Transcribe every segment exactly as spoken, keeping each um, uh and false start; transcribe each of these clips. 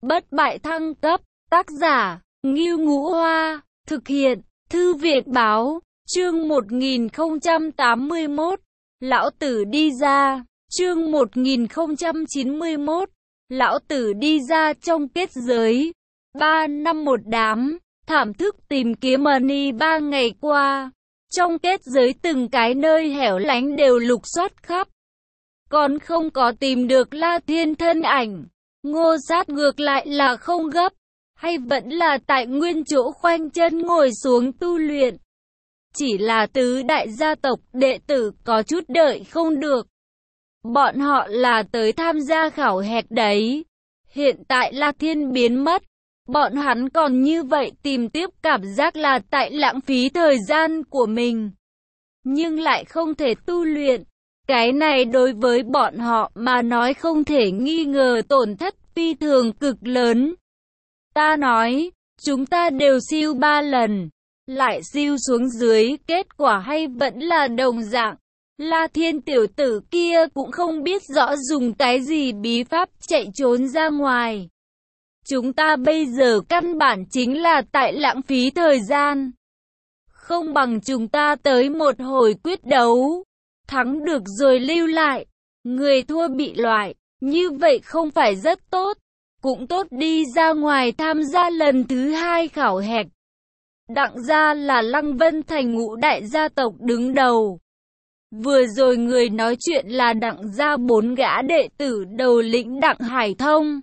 bất bại thăng cấp, tác giả, Ngưu Ngũ Hoa, thực hiện, Thư viện báo, chương một nghìn không trăm tám mươi mốt, Lão Tử đi ra, chương một nghìn không trăm chín mươi mốt, Lão Tử đi ra trong kết giới, ba năm một đám, thảm thức tìm kiếm money ba ngày qua, trong kết giới từng cái nơi hẻo lánh đều lục soát khắp, còn không có tìm được La Thiên thân ảnh. Ngô Sát ngược lại là không gấp, hay vẫn là tại nguyên chỗ khoanh chân ngồi xuống tu luyện. Chỉ là tứ đại gia tộc đệ tử có chút đợi không được. Bọn họ là tới tham gia khảo hạch đấy. Hiện tại La Thiên biến mất, bọn hắn còn như vậy tìm tiếp cảm giác là tại lãng phí thời gian của mình. Nhưng lại không thể tu luyện. Cái này đối với bọn họ mà nói không thể nghi ngờ tổn thất phi thường cực lớn. Ta nói, chúng ta đều siêu ba lần, lại siêu xuống dưới, kết quả hay vẫn là đồng dạng. La Thiên tiểu tử kia cũng không biết rõ dùng cái gì bí pháp chạy trốn ra ngoài. Chúng ta bây giờ căn bản chính là tại lãng phí thời gian. Không bằng chúng ta tới một hồi quyết đấu. Thắng được rồi lưu lại, người thua bị loại, như vậy không phải rất tốt, cũng tốt đi ra ngoài tham gia lần thứ hai khảo hạch. Đặng gia là Lăng Vân Thành ngũ đại gia tộc đứng đầu. Vừa rồi người nói chuyện là Đặng gia bốn gã đệ tử đầu lĩnh Đặng Hải Thông.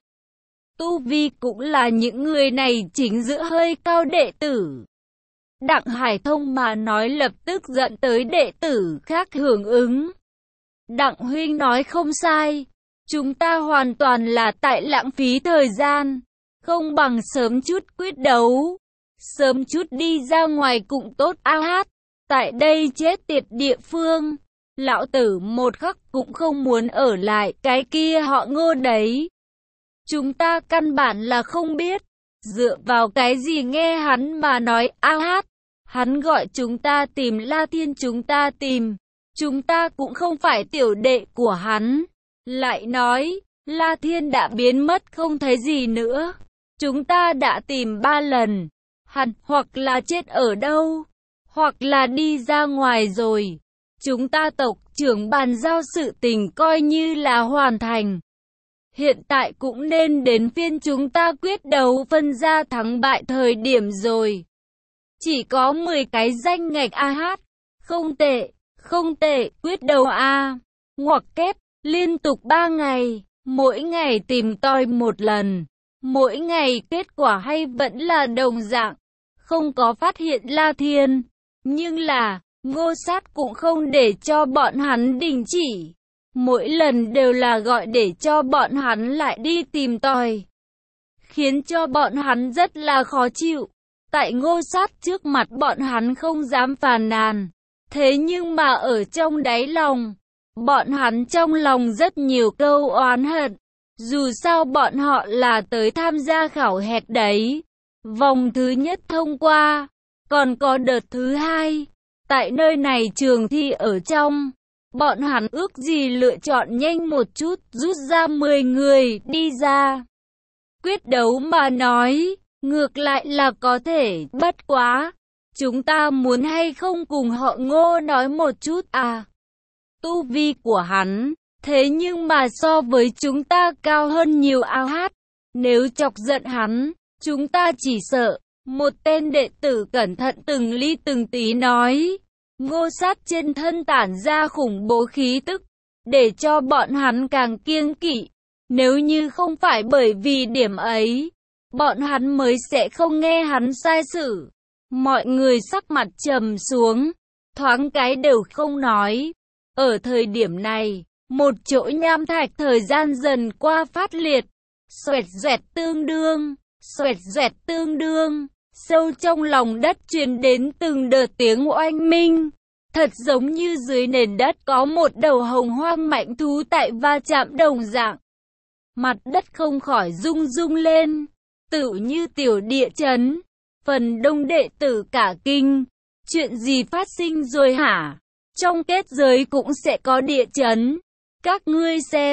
Tu vi cũng là những người này chính giữa hơi cao đệ tử. Đặng Hải Thông mà nói lập tức dẫn tới đệ tử khác hưởng ứng. Đặng huynh nói không sai, chúng ta hoàn toàn là tại lãng phí thời gian, không bằng sớm chút quyết đấu, sớm chút đi ra ngoài cũng tốt a hát. Tại đây chết tiệt địa phương, lão tử một khắc cũng không muốn ở lại cái kia họ Ngô đấy. Chúng ta căn bản là không biết, dựa vào cái gì nghe hắn mà nói a hát. Hắn gọi chúng ta tìm La Thiên, chúng ta tìm, chúng ta cũng không phải tiểu đệ của hắn. Lại nói, La Thiên đã biến mất không thấy gì nữa. Chúng ta đã tìm ba lần, hắn hoặc là chết ở đâu, hoặc là đi ra ngoài rồi. Chúng ta tộc trưởng bàn giao sự tình coi như là hoàn thành. Hiện tại cũng nên đến phiên chúng ta quyết đấu phân ra thắng bại thời điểm rồi. Chỉ có mười cái danh ngạch a hát, không tệ, không tệ, quyết đấu a, ngoặc kép, liên tục ba ngày, mỗi ngày tìm tòi một lần, mỗi ngày kết quả hay vẫn là đồng dạng, không có phát hiện La Thiên, nhưng là, Ngô Sát cũng không để cho bọn hắn đình chỉ, mỗi lần đều là gọi để cho bọn hắn lại đi tìm tòi, khiến cho bọn hắn rất là khó chịu. Tại Ngô Sát trước mặt bọn hắn không dám phàn nàn. Thế nhưng mà ở trong đáy lòng, bọn hắn trong lòng rất nhiều câu oán hận. Dù sao bọn họ là tới tham gia khảo hạch đấy. Vòng thứ nhất thông qua, còn có đợt thứ hai. Tại nơi này trường thi ở trong, bọn hắn ước gì lựa chọn nhanh một chút, rút ra mười người đi ra. Quyết đấu mà nói, ngược lại là có thể, bất quá. Chúng ta muốn hay không cùng họ Ngô nói một chút à? Tu vi của hắn, thế nhưng mà so với chúng ta cao hơn nhiều a hát. Nếu chọc giận hắn, chúng ta chỉ sợ. Một tên đệ tử cẩn thận từng ly từng tí nói. Ngô Sát trên thân tản ra khủng bố khí tức, để cho bọn hắn càng kiêng kỵ. Nếu như không phải bởi vì điểm ấy, bọn hắn mới sẽ không nghe hắn sai sử. Mọi người sắc mặt trầm xuống, thoáng cái đều không nói. Ở thời điểm này, một chỗ nham thạch thời gian dần qua phát liệt. Xoẹt xoẹt tương đương, xoẹt xoẹt tương đương. Sâu trong lòng đất truyền đến từng đợt tiếng oanh minh. Thật giống như dưới nền đất có một đầu hồng hoang mạnh thú tại va chạm đồng dạng. Mặt đất không khỏi rung rung lên. Tựu như tiểu địa chấn, phần đông đệ tử cả kinh, chuyện gì phát sinh rồi hả? Trong kết giới cũng sẽ có địa chấn, các ngươi xem,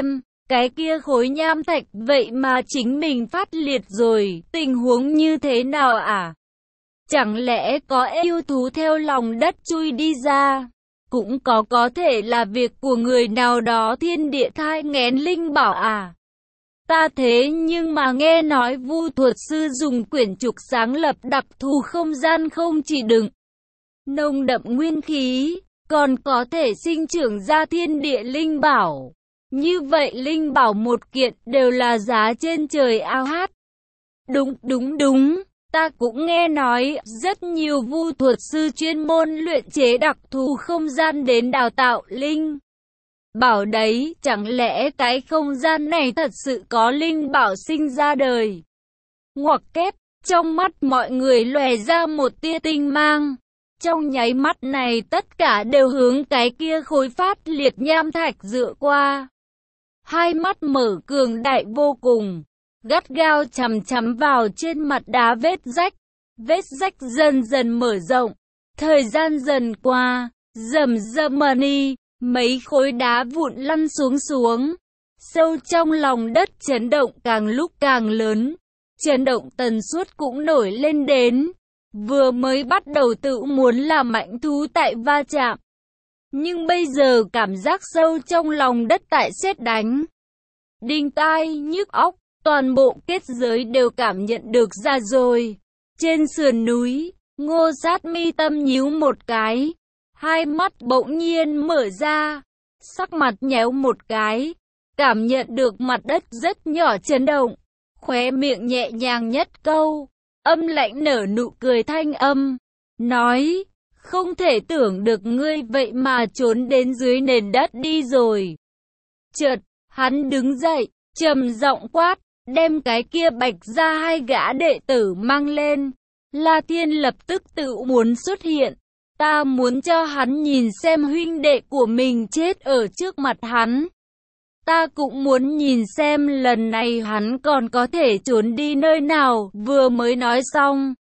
cái kia khối nham thạch vậy mà chính mình phát liệt rồi, tình huống như thế nào à? Chẳng lẽ có yêu thú theo lòng đất chui đi ra? Cũng có có thể là việc của người nào đó thiên địa thai nghén linh bảo à? Ta thế nhưng mà nghe nói Vu thuật sư dùng quyển trục sáng lập đặc thù không gian không chỉ đựng nồng đậm nguyên khí, còn có thể sinh trưởng ra thiên địa linh bảo. Như vậy linh bảo một kiện đều là giá trên trời ao hát. Đúng, đúng, đúng. Ta cũng nghe nói rất nhiều vu thuật sư chuyên môn luyện chế đặc thù không gian đến đào tạo linh bảo đấy, chẳng lẽ cái không gian này thật sự có linh bảo sinh ra đời? Ngoặc kép, trong mắt mọi người lòe ra một tia tinh mang. Trong nháy mắt này tất cả đều hướng cái kia khối phát liệt nham thạch dựa qua. Hai mắt mở cường đại vô cùng, gắt gao chằm chằm vào trên mặt đá vết rách. Vết rách dần dần mở rộng, thời gian dần qua, rầm rầm mani, mấy khối đá vụn lăn xuống xuống. Sâu trong lòng đất chấn động càng lúc càng lớn, chấn động tần suất cũng nổi lên đến. Vừa mới bắt đầu tự muốn là mãnh thú tại va chạm, nhưng bây giờ cảm giác sâu trong lòng đất tại sét đánh, đinh tai nhức óc, toàn bộ kết giới đều cảm nhận được ra rồi. Trên sườn núi, Ngô Sát mi tâm nhíu một cái, hai mắt bỗng nhiên mở ra, sắc mặt nhéo một cái, cảm nhận được mặt đất rất nhỏ chấn động, khóe miệng nhẹ nhàng nhất câu, âm lạnh nở nụ cười thanh âm, nói, không thể tưởng được ngươi vậy mà trốn đến dưới nền đất đi rồi. Chợt, hắn đứng dậy, trầm giọng quát, đem cái kia bạch ra hai gã đệ tử mang lên. La Thiên lập tức tự muốn xuất hiện, ta muốn cho hắn nhìn xem huynh đệ của mình chết ở trước mặt hắn. Ta cũng muốn nhìn xem lần này hắn còn có thể trốn đi nơi nào. Vừa mới nói xong,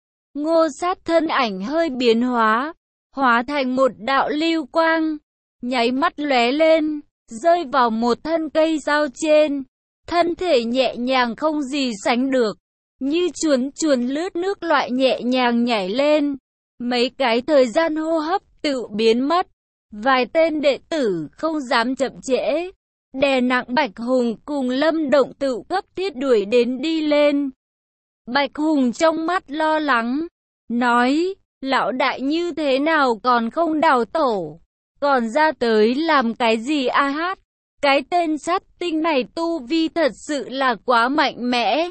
Ngô Sát thân ảnh hơi biến hóa, hóa thành một đạo lưu quang, nháy mắt lóe lên, rơi vào một thân cây dao trên. Thân thể nhẹ nhàng không gì sánh được, như chuồn chuồn lướt nước loại nhẹ nhàng nhảy lên. Mấy cái thời gian hô hấp tự biến mất, vài tên đệ tử không dám chậm trễ, đè nặng Bạch Hùng cùng Lâm Động tự cấp thiết đuổi đến đi lên. Bạch Hùng trong mắt lo lắng, nói, lão đại như thế nào còn không đào tổ, còn ra tới làm cái gì a hát, cái tên sát tinh này tu vi thật sự là quá mạnh mẽ.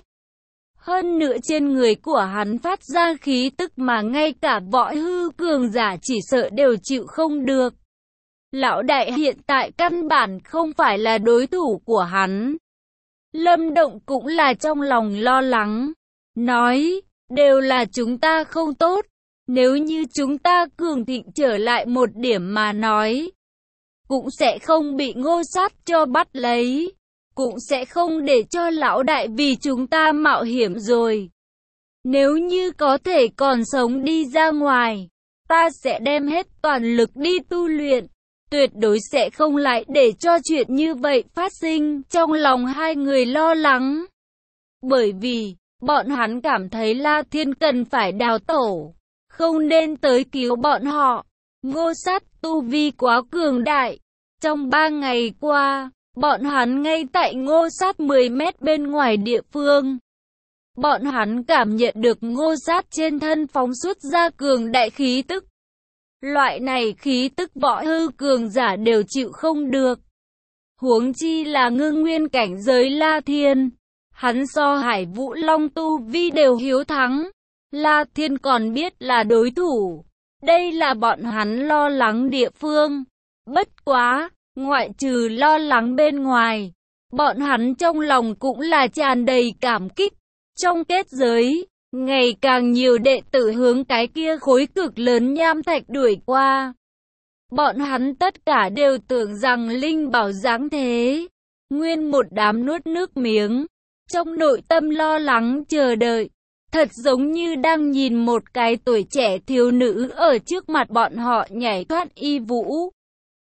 Hơn nữa trên người của hắn phát ra khí tức mà ngay cả võ hư cường giả chỉ sợ đều chịu không được. Lão đại hiện tại căn bản không phải là đối thủ của hắn. Lâm Động cũng là trong lòng lo lắng, nói, đều là chúng ta không tốt, nếu như chúng ta cường thịnh trở lại một điểm mà nói, cũng sẽ không bị Ngô Sát cho bắt lấy, cũng sẽ không để cho lão đại vì chúng ta mạo hiểm rồi. Nếu như có thể còn sống đi ra ngoài, ta sẽ đem hết toàn lực đi tu luyện, tuyệt đối sẽ không lại để cho chuyện như vậy phát sinh. Trong lòng hai người lo lắng, bởi vì bọn hắn cảm thấy La Thiên cần phải đào tổ, không nên tới cứu bọn họ. Ngô Sát tu vi quá cường đại, trong ba ngày qua, bọn hắn ngay tại Ngô Sát mười mét bên ngoài địa phương. Bọn hắn cảm nhận được Ngô Sát trên thân phóng xuất ra cường đại khí tức. Loại này khí tức võ hư cường giả đều chịu không được. Huống chi là ngưng nguyên cảnh giới La Thiên. Hắn so Hải Vũ Long tu vi đều hiếu thắng. La Thiên còn biết là đối thủ. Đây là bọn hắn lo lắng địa phương. Bất quá, ngoại trừ lo lắng bên ngoài, bọn hắn trong lòng cũng là tràn đầy cảm kích. Trong kết giới, ngày càng nhiều đệ tử hướng cái kia khối cực lớn nham thạch đuổi qua. Bọn hắn tất cả đều tưởng rằng linh bảo dáng thế. Nguyên một đám nuốt nước miếng, trong nội tâm lo lắng chờ đợi. Thật giống như đang nhìn một cái tuổi trẻ thiếu nữ ở trước mặt bọn họ nhảy thoát y vũ.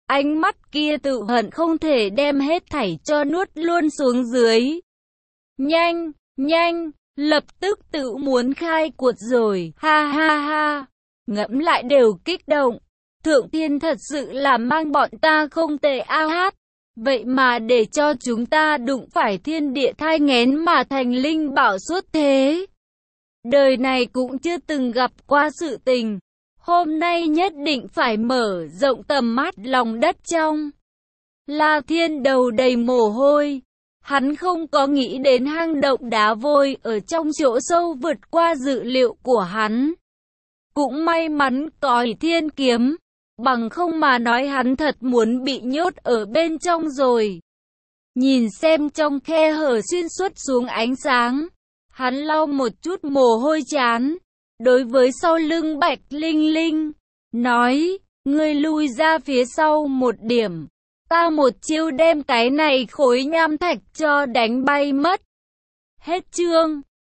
Ánh mắt kia tự hận không thể đem hết thảy cho nuốt luôn xuống dưới. Nhanh, nhanh, lập tức tự muốn khai cuộc rồi, ha ha ha. Ngẫm lại đều kích động. Thượng Thiên thật sự là mang bọn ta không tệ a hát. Vậy mà để cho chúng ta đụng phải thiên địa thai nghén mà thành linh bảo xuất thế. Đời này cũng chưa từng gặp qua sự tình. Hôm nay nhất định phải mở rộng tầm mắt lòng đất trong. La Thiên đầu đầy mồ hôi. Hắn không có nghĩ đến hang động đá vôi ở trong chỗ sâu vượt qua dự liệu của hắn. Cũng may mắn có thiên kiếm. Bằng không mà nói hắn thật muốn bị nhốt ở bên trong rồi. Nhìn xem trong khe hở xuyên suốt xuống ánh sáng. Hắn lau một chút mồ hôi chán. Đối với sau lưng Bạch Linh Linh. Nói, ngươi lui ra phía sau một điểm. Ta một chiêu đem cái này khối nham thạch cho đánh bay mất. Hết chương.